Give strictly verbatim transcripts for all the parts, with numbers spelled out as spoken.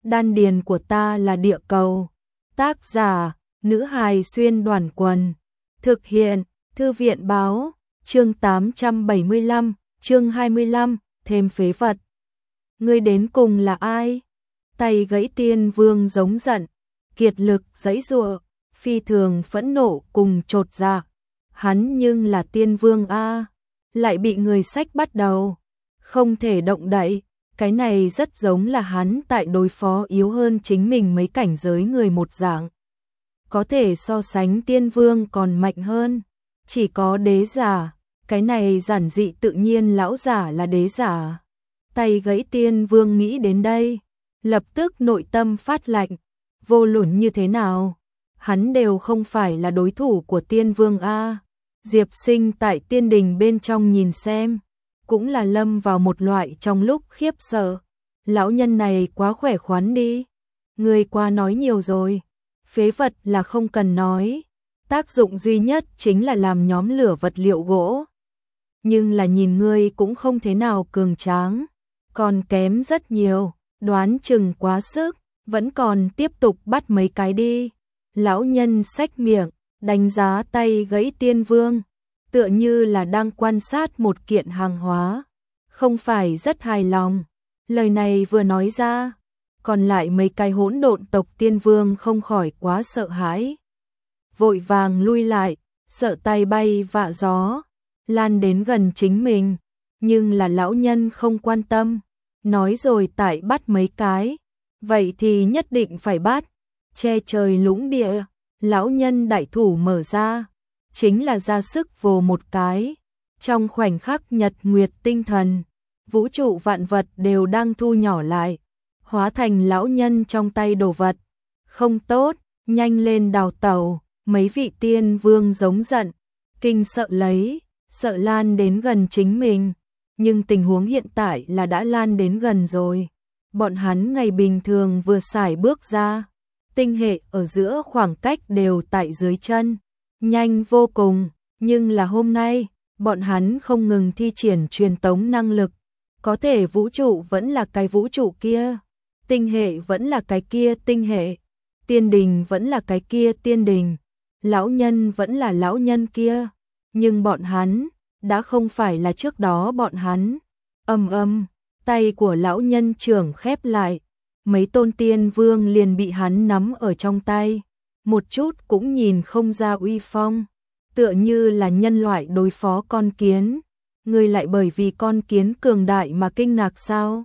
đan điền của ta là địa cầu. Tác giả, nữ hài xuyên đoàn quần. Thực hiện, thư viện báo, chương tám trăm bảy mươi lăm, chương hai mươi lăm, thêm phế vật. Ngươi đến cùng là ai? Tay gãy tiên vương giống giận, kiệt lực giãy giụa, phi thường phẫn nộ cùng chột dạ. Hắn nhưng là tiên vương a, lại bị người xách bắt đầu, không thể động đậy. Cái này rất giống là hắn tại đối phó yếu hơn chính mình mấy cảnh giới người một dạng. Có thể so sánh tiên vương còn mạnh hơn, chỉ có đế giả. Cái này giản dị tự nhiên lão giả là đế giả. Tay gãy tiên vương nghĩ đến đây, lập tức nội tâm phát lạnh. Vô luận như thế nào, hắn đều không phải là đối thủ của tiên vương a. Diệp Sinh tại tiên đình bên trong nhìn xem, cũng là lâm vào một loại trong lúc khiếp sợ. Lão nhân này quá khỏe khoắn đi, người quá nói nhiều rồi. Phế vật là không cần nói, tác dụng duy nhất chính là làm nhóm lửa vật liệu gỗ. Nhưng là nhìn ngươi cũng không thế nào cường tráng, còn kém rất nhiều, đoán chừng quá sức, vẫn còn tiếp tục bắt mấy cái đi. Lão nhân xách miệng, đánh giá tay gãy tiên vương, tựa như là đang quan sát một kiện hàng hóa, không phải rất hài lòng. Lời này vừa nói ra, còn lại mấy cái hỗn độn tộc tiên vương không khỏi quá sợ hãi, vội vàng lui lại, sợ tay bay vạ gió, lan đến gần chính mình. Nhưng là lão nhân không quan tâm, nói rồi tại bắt mấy cái, vậy thì nhất định phải bắt. Che trời lũng địa, lão nhân đại thủ mở ra, chính là ra sức vồ một cái. Trong khoảnh khắc nhật nguyệt tinh thần, vũ trụ vạn vật đều đang thu nhỏ lại, hóa thành lão nhân trong tay đồ vật. Không tốt, nhanh lên đào tẩu. Mấy vị tiên vương giống giận, kinh sợ lấy, sợ lan đến gần chính mình. Nhưng tình huống hiện tại là đã lan đến gần rồi. Bọn hắn ngày bình thường vừa xài bước ra, tinh hệ ở giữa khoảng cách đều tại dưới chân, nhanh vô cùng. Nhưng là hôm nay, bọn hắn không ngừng thi triển truyền tống năng lực. Có thể vũ trụ vẫn là cái vũ trụ kia, tinh hệ vẫn là cái kia tinh hệ, tiên đình vẫn là cái kia tiên đình, lão nhân vẫn là lão nhân kia. Nhưng bọn hắn đã không phải là trước đó bọn hắn. Ầm ầm, tay của lão nhân trưởng khép lại, mấy tôn tiên vương liền bị hắn nắm ở trong tay, một chút cũng nhìn không ra uy phong, tựa như là nhân loại đối phó con kiến. Ngươi lại bởi vì con kiến cường đại mà kinh ngạc sao?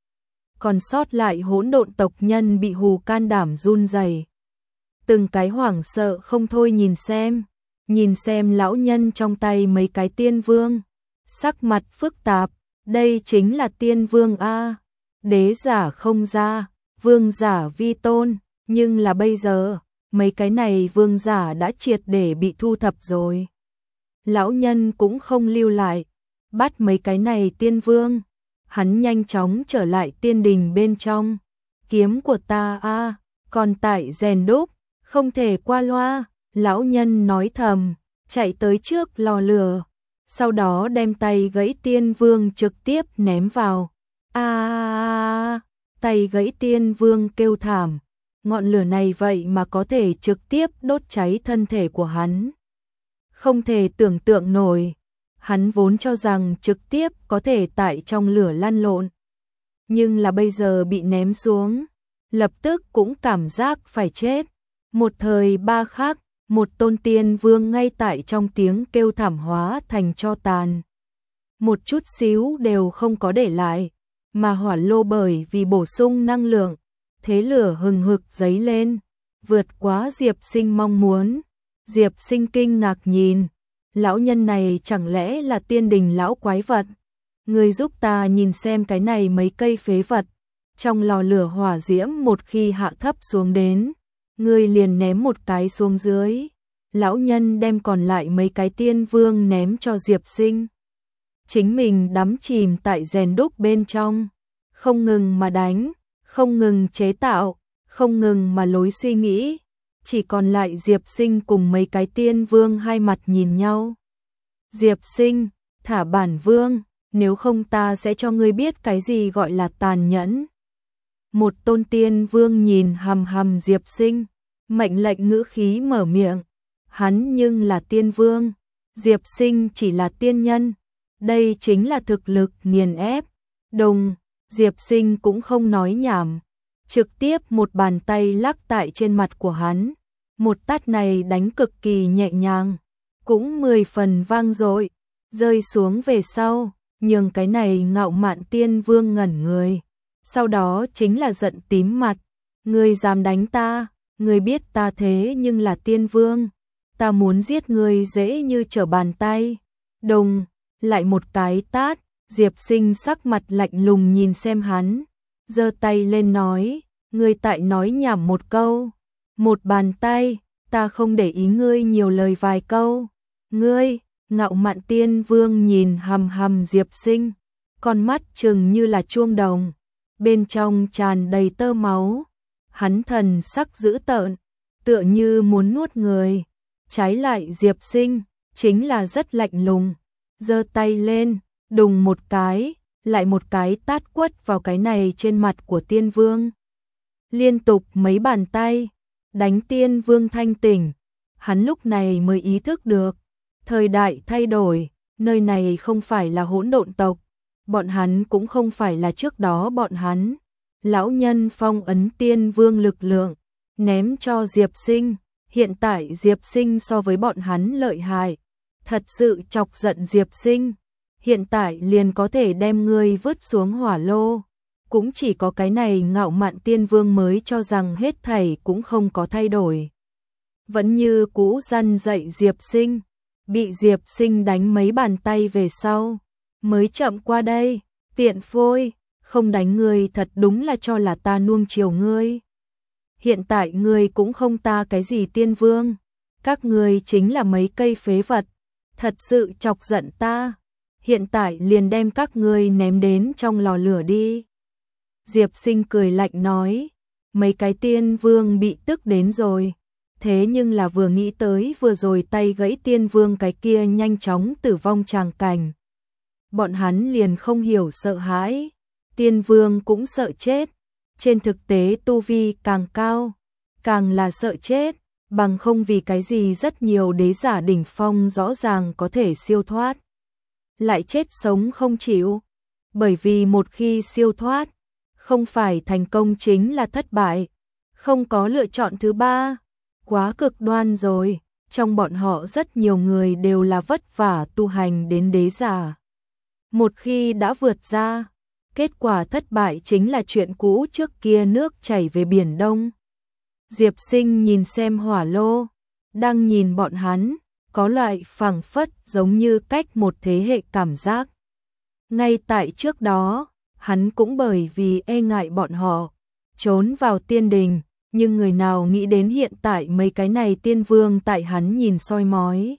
Còn sót lại hỗn độn tộc nhân bị hù can đảm run rẩy, từng cái hoảng sợ không thôi nhìn xem, nhìn xem lão nhân trong tay mấy cái tiên vương, sắc mặt phức tạp. Đây chính là tiên vương a, đế giả không ra, vương giả vi tôn. Nhưng là bây giờ, mấy cái này vương giả đã triệt để bị thu thập rồi. Lão nhân cũng không lưu lại, bắt mấy cái này tiên vương. Hắn nhanh chóng trở lại tiên đình bên trong. Kiếm của ta a, còn tại rèn đúc, không thể qua loa. Lão nhân nói thầm, chạy tới trước lò lửa, sau đó đem tay gãy tiên vương trực tiếp ném vào. A, à, tay gãy tiên vương kêu thảm, ngọn lửa này vậy mà có thể trực tiếp đốt cháy thân thể của hắn. Không thể tưởng tượng nổi, hắn vốn cho rằng trực tiếp có thể tại trong lửa lăn lộn. Nhưng là bây giờ bị ném xuống, lập tức cũng cảm giác phải chết. Một thời ba khắc, một tôn tiên vương ngay tại trong tiếng kêu thảm hóa thành tro tàn. Một chút xíu đều không có để lại, mà hỏa lô bởi vì bổ sung năng lượng, thế lửa hừng hực dấy lên, vượt quá Diệp Sinh mong muốn. Diệp Sinh kinh ngạc nhìn, lão nhân này chẳng lẽ là tiên đình lão quái vật? Người giúp ta nhìn xem cái này mấy cây phế vật, trong lò lửa hỏa diễm một khi hạ thấp xuống đến, ngươi liền ném một cái xuống dưới. Lão nhân đem còn lại mấy cái tiên vương ném cho Diệp Sinh. Chính mình đắm chìm tại rèn đúc bên trong, không ngừng mà đánh, không ngừng chế tạo, không ngừng mà lối suy nghĩ. Chỉ còn lại Diệp Sinh cùng mấy cái tiên vương hai mặt nhìn nhau. Diệp Sinh, thả bản vương, nếu không ta sẽ cho ngươi biết cái gì gọi là tàn nhẫn. Một tôn tiên vương nhìn hằm hằm Diệp Sinh, mệnh lệnh ngữ khí mở miệng. Hắn nhưng là tiên vương, Diệp Sinh chỉ là tiên nhân. Đây chính là thực lực nghiền ép. Đùng, Diệp Sinh cũng không nói nhảm, trực tiếp một bàn tay lắc tại trên mặt của hắn. Một tát này đánh cực kỳ nhẹ nhàng, cũng mười phần vang dội, rơi xuống về sau, nhường cái này ngạo mạn tiên vương ngẩn người. Sau đó chính là giận tím mặt, ngươi dám đánh ta, ngươi biết ta thế nhưng là tiên vương, ta muốn giết ngươi dễ như trở bàn tay. Đùng, lại một cái tát, Diệp Sinh sắc mặt lạnh lùng nhìn xem hắn, giơ tay lên nói, ngươi tại nói nhảm một câu, một bàn tay, ta không để ý ngươi nhiều lời vài câu. Ngươi, ngạo mạn tiên vương nhìn hằm hằm Diệp Sinh, con mắt trừng như là chuông đồng, bên trong tràn đầy tơ máu. Hắn thần sắc dữ tợn, tựa như muốn nuốt người. Trái lại Diệp Sinh, chính là rất lạnh lùng, giơ tay lên, đùng một cái, lại một cái tát quất vào cái này trên mặt của tiên vương. Liên tục mấy bàn tay, đánh tiên vương thanh tỉnh. Hắn lúc này mới ý thức được, thời đại thay đổi, nơi này không phải là hỗn độn tộc, bọn hắn cũng không phải là trước đó bọn hắn. Lão nhân phong ấn tiên vương lực lượng, ném cho Diệp Sinh, hiện tại Diệp Sinh so với bọn hắn lợi hại, thật sự chọc giận Diệp Sinh, hiện tại liền có thể đem ngươi vứt xuống hỏa lô. Cũng chỉ có cái này ngạo mạn tiên vương mới cho rằng hết thảy cũng không có thay đổi. Vẫn như cũ răn dạy Diệp Sinh, bị Diệp Sinh đánh mấy bàn tay về sau, mới chậm qua đây, tiện phôi, không đánh ngươi thật đúng là cho là ta nuông chiều ngươi. Hiện tại ngươi cũng không ta cái gì tiên vương, các ngươi chính là mấy cây phế vật, thật sự chọc giận ta, hiện tại liền đem các ngươi ném đến trong lò lửa đi. Diệp Sinh cười lạnh nói, mấy cái tiên vương bị tức đến rồi, thế nhưng là vừa nghĩ tới vừa rồi tay gãy tiên vương cái kia nhanh chóng tử vong tràng cảnh. Bọn hắn liền không hiểu sợ hãi, tiên vương cũng sợ chết, trên thực tế tu vi càng cao, càng là sợ chết, bằng không vì cái gì rất nhiều đế giả đỉnh phong rõ ràng có thể siêu thoát, lại chết sống không chịu, bởi vì một khi siêu thoát, không phải thành công chính là thất bại, không có lựa chọn thứ ba, quá cực đoan rồi, trong bọn họ rất nhiều người đều là vất vả tu hành đến đế giả. Một khi đã vượt ra, kết quả thất bại chính là chuyện cũ trước kia nước chảy về biển Đông. Diệp Sinh nhìn xem hỏa lô, đang nhìn bọn hắn, có loại phảng phất giống như cách một thế hệ cảm giác. Ngay tại trước đó, hắn cũng bởi vì e ngại bọn họ, trốn vào tiên đình, nhưng người nào nghĩ đến hiện tại mấy cái này tiên vương tại hắn nhìn soi mói.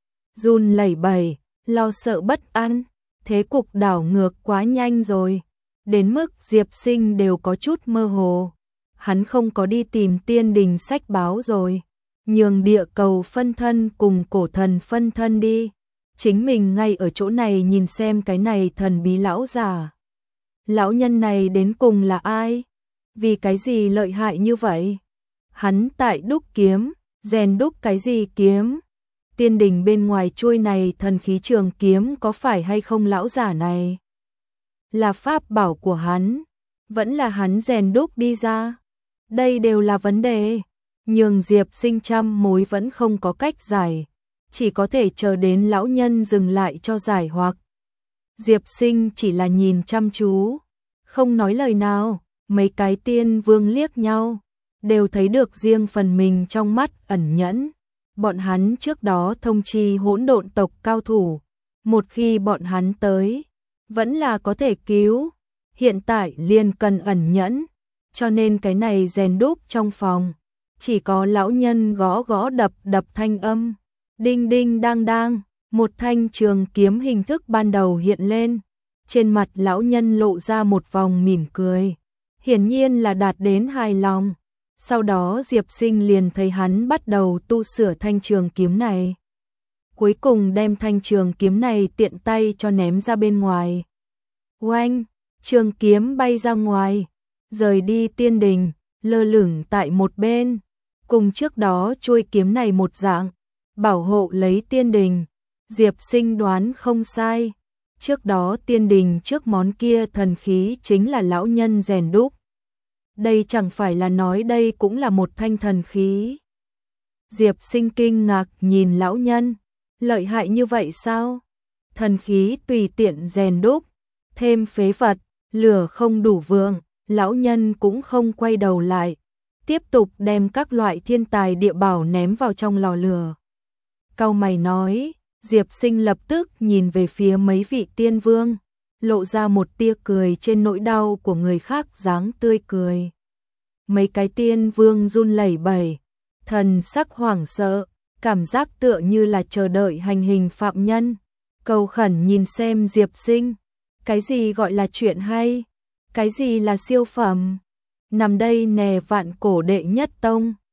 Run lẩy bẩy, lo sợ bất an, thế cục đảo ngược quá nhanh rồi, đến mức Diệp Sinh đều có chút mơ hồ. Hắn không có đi tìm tiên đình sách báo rồi, nhường địa cầu phân thân cùng cổ thần phân thân đi, chính mình ngay ở chỗ này nhìn xem cái này thần bí lão già. Lão nhân này đến cùng là ai? Vì cái gì lợi hại như vậy? Hắn tại đúc kiếm, rèn đúc cái gì kiếm? Tiên đình bên ngoài chuôi này thần khí trường kiếm có phải hay không lão giả này? Là pháp bảo của hắn, vẫn là hắn rèn đúc đi ra? Đây đều là vấn đề, nhường Diệp Sinh trăm mối vẫn không có cách giải, chỉ có thể chờ đến lão nhân dừng lại cho giải hoặc. Diệp Sinh chỉ là nhìn chăm chú, không nói lời nào, mấy cái tiên vương liếc nhau, đều thấy được riêng phần mình trong mắt ẩn nhẫn. Bọn hắn trước đó thông chi hỗn độn tộc cao thủ, một khi bọn hắn tới, vẫn là có thể cứu, hiện tại liền cần ẩn nhẫn, cho nên cái này rèn đúc trong phòng, chỉ có lão nhân gõ gõ đập đập thanh âm, đinh đinh đang đang, một thanh trường kiếm hình thức ban đầu hiện lên, trên mặt lão nhân lộ ra một vòng mỉm cười, hiển nhiên là đạt đến hài lòng. Sau đó Diệp Sinh liền thấy hắn bắt đầu tu sửa thanh trường kiếm này. Cuối cùng đem thanh trường kiếm này tiện tay cho ném ra bên ngoài. Oanh, trường kiếm bay ra ngoài, rời đi tiên đình, lơ lửng tại một bên, cùng trước đó chuôi kiếm này một dạng, bảo hộ lấy tiên đình. Diệp Sinh đoán không sai, trước đó tiên đình trước món kia thần khí chính là lão nhân rèn đúc. Đây chẳng phải là nói đây cũng là một thanh thần khí. Diệp Sinh kinh ngạc nhìn lão nhân, lợi hại như vậy sao? Thần khí tùy tiện rèn đúc, thêm phế vật, lửa không đủ vượng, lão nhân cũng không quay đầu lại, tiếp tục đem các loại thiên tài địa bảo ném vào trong lò lửa. Cau mày nói, Diệp Sinh lập tức nhìn về phía mấy vị tiên vương, lộ ra một tia cười trên nỗi đau của người khác dáng tươi cười. Mấy cái tiên vương run lẩy bẩy, thần sắc hoảng sợ, cảm giác tựa như là chờ đợi hành hình phạm nhân, cầu khẩn nhìn xem Diệp Sinh, cái gì gọi là chuyện hay, cái gì là siêu phẩm, nằm đây nè vạn cổ đệ nhất tông.